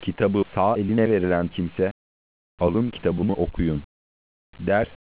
Kitabı sağ eline verilen kimse, alın kitabımı okuyun der